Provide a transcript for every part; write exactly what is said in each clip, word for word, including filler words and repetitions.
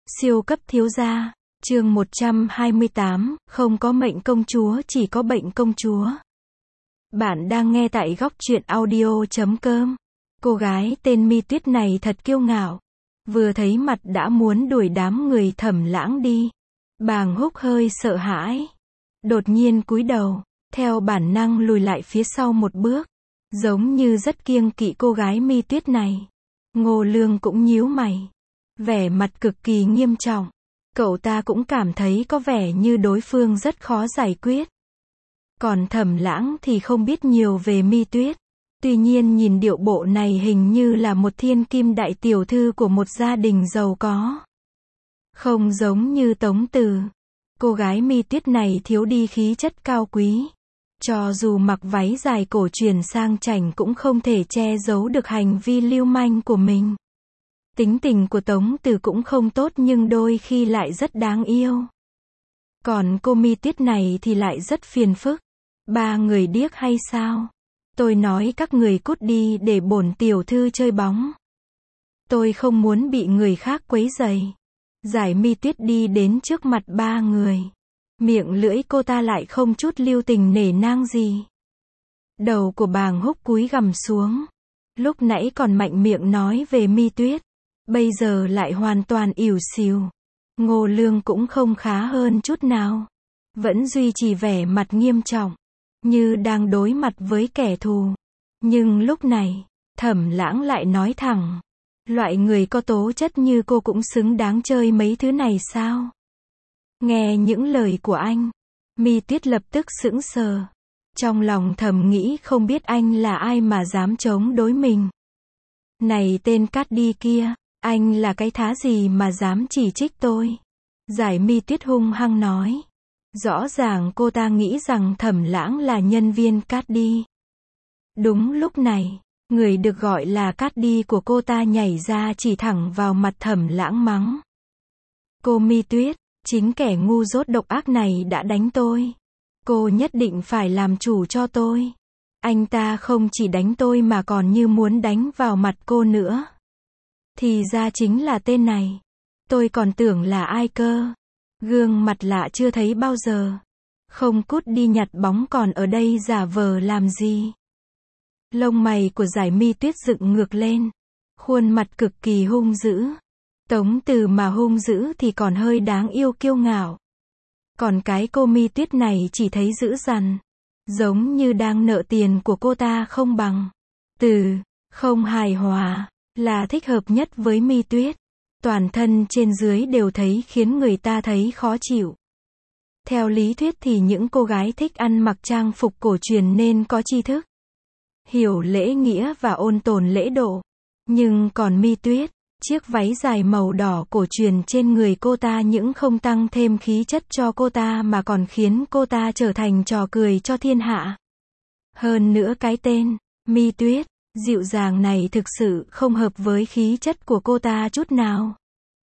Siêu cấp thiếu gia, chương một trăm hai mươi tám, không có mệnh công chúa chỉ có bệnh công chúa. Bạn đang nghe tại góc truyện audio chấm com. Cô gái tên Mi Tuyết này thật kiêu ngạo. Vừa thấy mặt đã muốn đuổi đám người Thẩm Lãng đi. Bàng Húc hơi sợ hãi. Đột nhiên cúi đầu, theo bản năng lùi lại phía sau một bước. Giống như rất kiêng kỵ cô gái Mi Tuyết này. Ngô Lương cũng nhíu mày. Vẻ mặt cực kỳ nghiêm trọng. Cậu ta cũng cảm thấy có vẻ như đối phương rất khó giải quyết. Còn Thẩm Lãng thì không biết nhiều về Mi Tuyết. Tuy nhiên nhìn điệu bộ này hình như là một thiên kim đại tiểu thư của một gia đình giàu có. Không giống như Tống Từ. Cô gái Mi Tuyết này thiếu đi khí chất cao quý. Cho dù mặc váy dài cổ truyền sang chảnh cũng không thể che giấu được hành vi lưu manh của mình. Tính tình của Tống Từ cũng không tốt nhưng đôi khi lại rất đáng yêu. Còn cô Mi Tuyết này thì lại rất phiền phức. Ba người điếc hay sao? Tôi nói các người cút đi để bổn tiểu thư chơi bóng. Tôi không muốn bị người khác quấy rầy. Giải Mi Tuyết đi đến trước mặt ba người. Miệng lưỡi cô ta lại không chút lưu tình nể nang gì. Đầu của Bàng Húc cúi gằm xuống. Lúc nãy còn mạnh miệng nói về Mi Tuyết. Bây giờ lại hoàn toàn ỉu xìu. Ngô Lương cũng không khá hơn chút nào. Vẫn duy trì vẻ mặt nghiêm trọng. Như đang đối mặt với kẻ thù. Nhưng lúc này, Thẩm Lãng lại nói thẳng. Loại người có tố chất như cô cũng xứng đáng chơi mấy thứ này sao? Nghe những lời của anh, Mi Tuyết lập tức sững sờ. Trong lòng thầm nghĩ không biết anh là ai mà dám chống đối mình. Này tên Cát Đi kia, anh là cái thá gì mà dám chỉ trích tôi? Giải Mi Tuyết hung hăng nói. Rõ ràng cô ta nghĩ rằng Thẩm Lãng là nhân viên Cát Đi. Đúng lúc này, người được gọi là Cát Đi của cô ta nhảy ra chỉ thẳng vào mặt Thẩm Lãng mắng. Cô Mi Tuyết, chính kẻ ngu dốt độc ác này đã đánh tôi. Cô nhất định phải làm chủ cho tôi. Anh ta không chỉ đánh tôi mà còn như muốn đánh vào mặt cô nữa. Thì ra chính là tên này. Tôi còn tưởng là ai cơ. Gương mặt lạ chưa thấy bao giờ. Không cút đi nhặt bóng còn ở đây giả vờ làm gì. Lông mày của Giải Mi Tuyết dựng ngược lên. Khuôn mặt cực kỳ hung dữ. Tống Từ mà hung dữ thì còn hơi đáng yêu kiêu ngạo. Còn cái cô Mi Tuyết này chỉ thấy dữ dằn. Giống như đang nợ tiền của cô ta không bằng. Từ, không hài hòa, là thích hợp nhất với Mi Tuyết. Toàn thân trên dưới đều thấy khiến người ta thấy khó chịu. Theo lý thuyết thì những cô gái thích ăn mặc trang phục cổ truyền nên có tri thức, hiểu lễ nghĩa và ôn tồn lễ độ. Nhưng còn Mi Tuyết, chiếc váy dài màu đỏ cổ truyền trên người cô ta những không tăng thêm khí chất cho cô ta mà còn khiến cô ta trở thành trò cười cho thiên hạ. Hơn nữa cái tên, Mi Tuyết, dịu dàng này thực sự không hợp với khí chất của cô ta chút nào.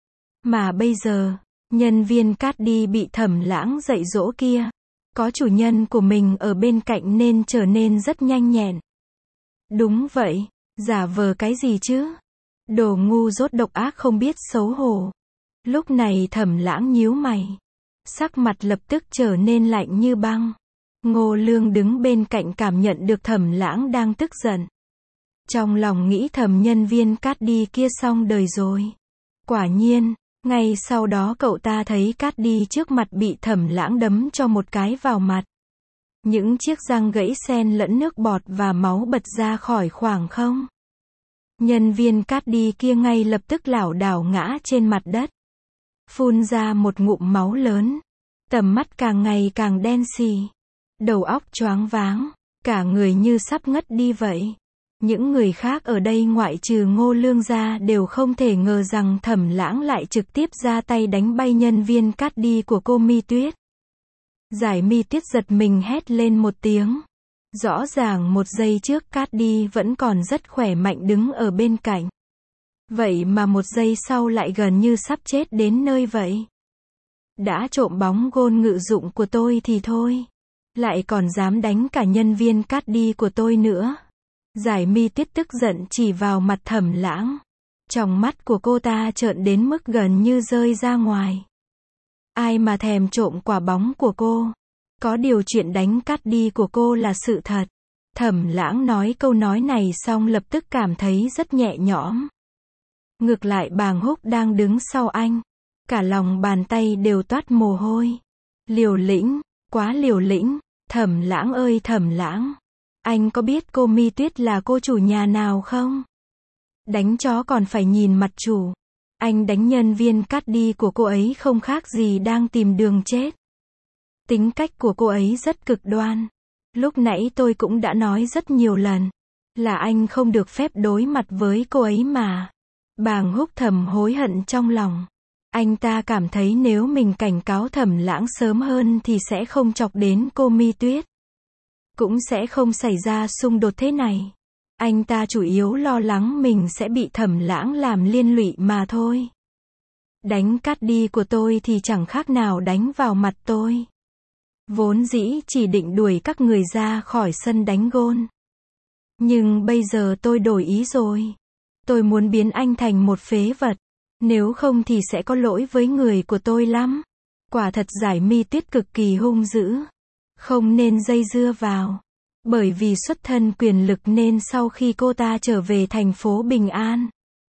Mà bây giờ, nhân viên Cát Đi bị Thẩm Lãng dạy dỗ kia, có chủ nhân của mình ở bên cạnh nên trở nên rất nhanh nhẹn. Đúng vậy, giả vờ cái gì chứ? Đồ ngu dốt độc ác không biết xấu hổ. Lúc này Thẩm Lãng nhíu mày. Sắc mặt lập tức trở nên lạnh như băng. Ngô Lương đứng bên cạnh cảm nhận được Thẩm Lãng đang tức giận. Trong lòng nghĩ thầm nhân viên Cát Đi kia xong đời rồi. Quả nhiên, ngay sau đó cậu ta thấy Cát Đi trước mặt bị Thẩm Lãng đấm cho một cái vào mặt. Những chiếc răng gãy xen lẫn nước bọt và máu bật ra khỏi khoảng không. Nhân viên Cát Đi kia ngay lập tức lảo đảo ngã trên mặt đất. Phun ra một ngụm máu lớn. Tầm mắt càng ngày càng đen xì. Đầu óc choáng váng. Cả người như sắp ngất đi vậy. Những người khác ở đây ngoại trừ Ngô Lương ra đều không thể ngờ rằng Thẩm Lãng lại trực tiếp ra tay đánh bay nhân viên Cát Đi của cô Mi Tuyết. Giải Mi Tuyết giật mình hét lên một tiếng. Rõ ràng một giây trước Cát Đi vẫn còn rất khỏe mạnh đứng ở bên cạnh. Vậy mà một giây sau lại gần như sắp chết đến nơi vậy. Đã trộm bóng gôn ngự dụng của tôi thì thôi. Lại còn dám đánh cả nhân viên Cát Đi của tôi nữa. Giải Mi Tuyết tức giận chỉ vào mặt Thẩm Lãng. Tròng mắt của cô ta trợn đến mức gần như rơi ra ngoài. Ai mà thèm trộm quả bóng của cô. Có điều chuyện đánh cắt đi của cô là sự thật. Thẩm Lãng nói câu nói này xong lập tức cảm thấy rất nhẹ nhõm. Ngược lại Bàng Húc đang đứng sau anh. Cả lòng bàn tay đều toát mồ hôi. Liều lĩnh, quá liều lĩnh. Thẩm Lãng ơi Thẩm Lãng. Anh có biết cô Mi Tuyết là cô chủ nhà nào không? Đánh chó còn phải nhìn mặt chủ. Anh đánh nhân viên cắt đi của cô ấy không khác gì đang tìm đường chết. Tính cách của cô ấy rất cực đoan. Lúc nãy tôi cũng đã nói rất nhiều lần. Là anh không được phép đối mặt với cô ấy mà. Bàng Húc thầm hối hận trong lòng. Anh ta cảm thấy nếu mình cảnh cáo Thẩm Lãng sớm hơn thì sẽ không chọc đến cô Mi Tuyết. Cũng sẽ không xảy ra xung đột thế này. Anh ta chủ yếu lo lắng mình sẽ bị Thẩm Lãng làm liên lụy mà thôi. Đánh cắt đi của tôi thì chẳng khác nào đánh vào mặt tôi. Vốn dĩ chỉ định đuổi các người ra khỏi sân đánh gôn. Nhưng bây giờ tôi đổi ý rồi. Tôi muốn biến anh thành một phế vật. Nếu không thì sẽ có lỗi với người của tôi lắm. Quả thật Giải Mi Tuyết cực kỳ hung dữ. Không nên dây dưa vào. Bởi vì xuất thân quyền lực nên sau khi cô ta trở về thành phố Bình An,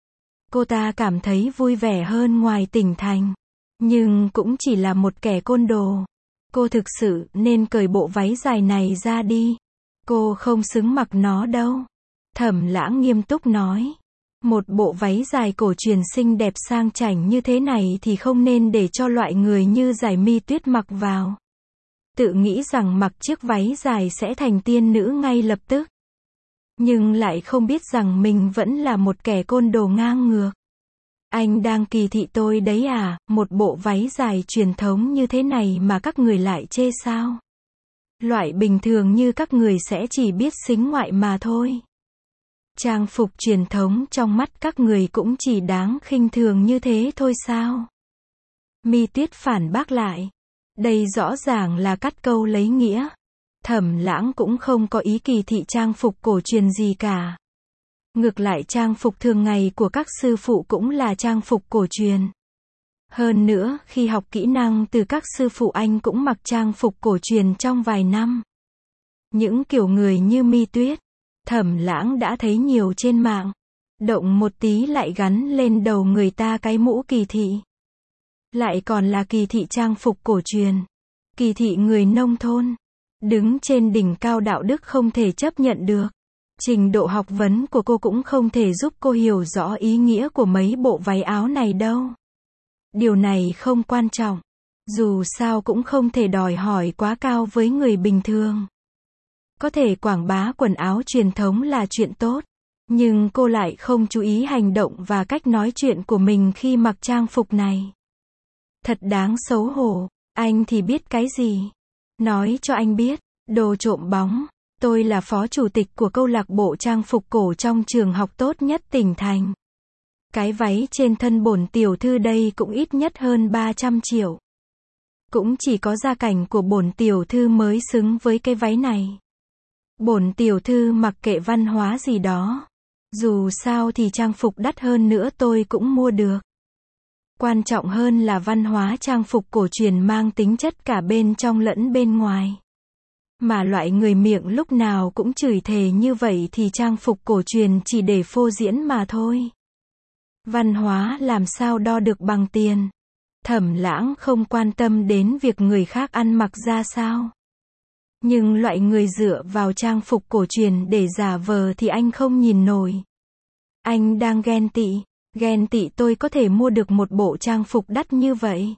cô ta cảm thấy vui vẻ hơn ngoài tỉnh thành. Nhưng cũng chỉ là một kẻ côn đồ. Cô thực sự nên cởi bộ váy dài này ra đi. Cô không xứng mặc nó đâu. Thẩm Lãng nghiêm túc nói. Một bộ váy dài cổ truyền xinh đẹp sang chảnh như thế này thì không nên để cho loại người như Giải Mi Tuyết mặc vào. Tự nghĩ rằng mặc chiếc váy dài sẽ thành tiên nữ ngay lập tức. Nhưng lại không biết rằng mình vẫn là một kẻ côn đồ ngang ngược. Anh đang kỳ thị tôi đấy à, một bộ váy dài truyền thống như thế này mà các người lại chê sao? Loại bình thường như các người sẽ chỉ biết xính ngoại mà thôi. Trang phục truyền thống trong mắt các người cũng chỉ đáng khinh thường như thế thôi sao? Mi Tuyết phản bác lại. Đây rõ ràng là cắt câu lấy nghĩa. Thẩm Lãng cũng không có ý kỳ thị trang phục cổ truyền gì cả. Ngược lại trang phục thường ngày của các sư phụ cũng là trang phục cổ truyền. Hơn nữa, khi học kỹ năng từ các sư phụ anh cũng mặc trang phục cổ truyền trong vài năm. Những kiểu người như Mi Tuyết, Thẩm Lãng đã thấy nhiều trên mạng. Động một tí lại gắn lên đầu người ta cái mũ kỳ thị. Lại còn là kỳ thị trang phục cổ truyền. Kỳ thị người nông thôn. Đứng trên đỉnh cao đạo đức không thể chấp nhận được. Trình độ học vấn của cô cũng không thể giúp cô hiểu rõ ý nghĩa của mấy bộ váy áo này đâu. Điều này không quan trọng. Dù sao cũng không thể đòi hỏi quá cao với người bình thường. Có thể quảng bá quần áo truyền thống là chuyện tốt. Nhưng cô lại không chú ý hành động và cách nói chuyện của mình khi mặc trang phục này. Thật đáng xấu hổ. Anh thì biết cái gì? Nói cho anh biết. Đồ trộm bóng. Tôi là phó chủ tịch của câu lạc bộ trang phục cổ trong trường học tốt nhất tỉnh thành. Cái váy trên thân bổn tiểu thư đây cũng ít nhất hơn ba trăm triệu. Cũng chỉ có gia cảnh của bổn tiểu thư mới xứng với cái váy này. Bổn tiểu thư mặc kệ văn hóa gì đó. Dù sao thì trang phục đắt hơn nữa tôi cũng mua được. Quan trọng hơn là văn hóa trang phục cổ truyền mang tính chất cả bên trong lẫn bên ngoài. Mà loại người miệng lúc nào cũng chửi thề như vậy thì trang phục cổ truyền chỉ để phô diễn mà thôi. Văn hóa làm sao đo được bằng tiền. Thẩm Lãng không quan tâm đến việc người khác ăn mặc ra sao. Nhưng loại người dựa vào trang phục cổ truyền để giả vờ thì anh không nhìn nổi. Anh đang ghen tị. Ghen tị tôi có thể mua được một bộ trang phục đắt như vậy.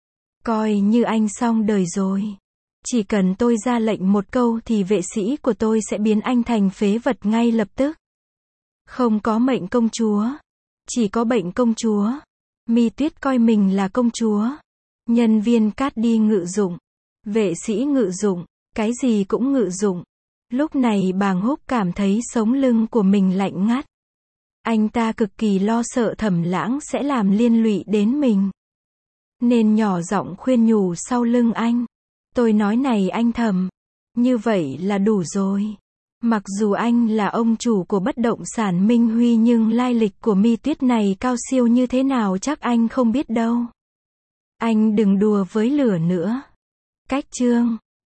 Coi như anh xong đời rồi. Chỉ cần tôi ra lệnh một câu thì vệ sĩ của tôi sẽ biến anh thành phế vật ngay lập tức. Không có mệnh công chúa. Chỉ có bệnh công chúa. Mi Tuyết coi mình là công chúa. Nhân viên cát đi ngự dụng. Vệ sĩ ngự dụng. Cái gì cũng ngự dụng. Lúc này Bàng Húc cảm thấy sống lưng của mình lạnh ngắt. Anh ta cực kỳ lo sợ Thẩm Lãng sẽ làm liên lụy đến mình. Nên nhỏ giọng khuyên nhủ sau lưng anh. Tôi nói này anh Thẩm. Như vậy là đủ rồi. Mặc dù anh là ông chủ của bất động sản Minh Huy nhưng lai lịch của Mi Tuyết này cao siêu như thế nào chắc anh không biết đâu. Anh đừng đùa với lửa nữa. Cách chương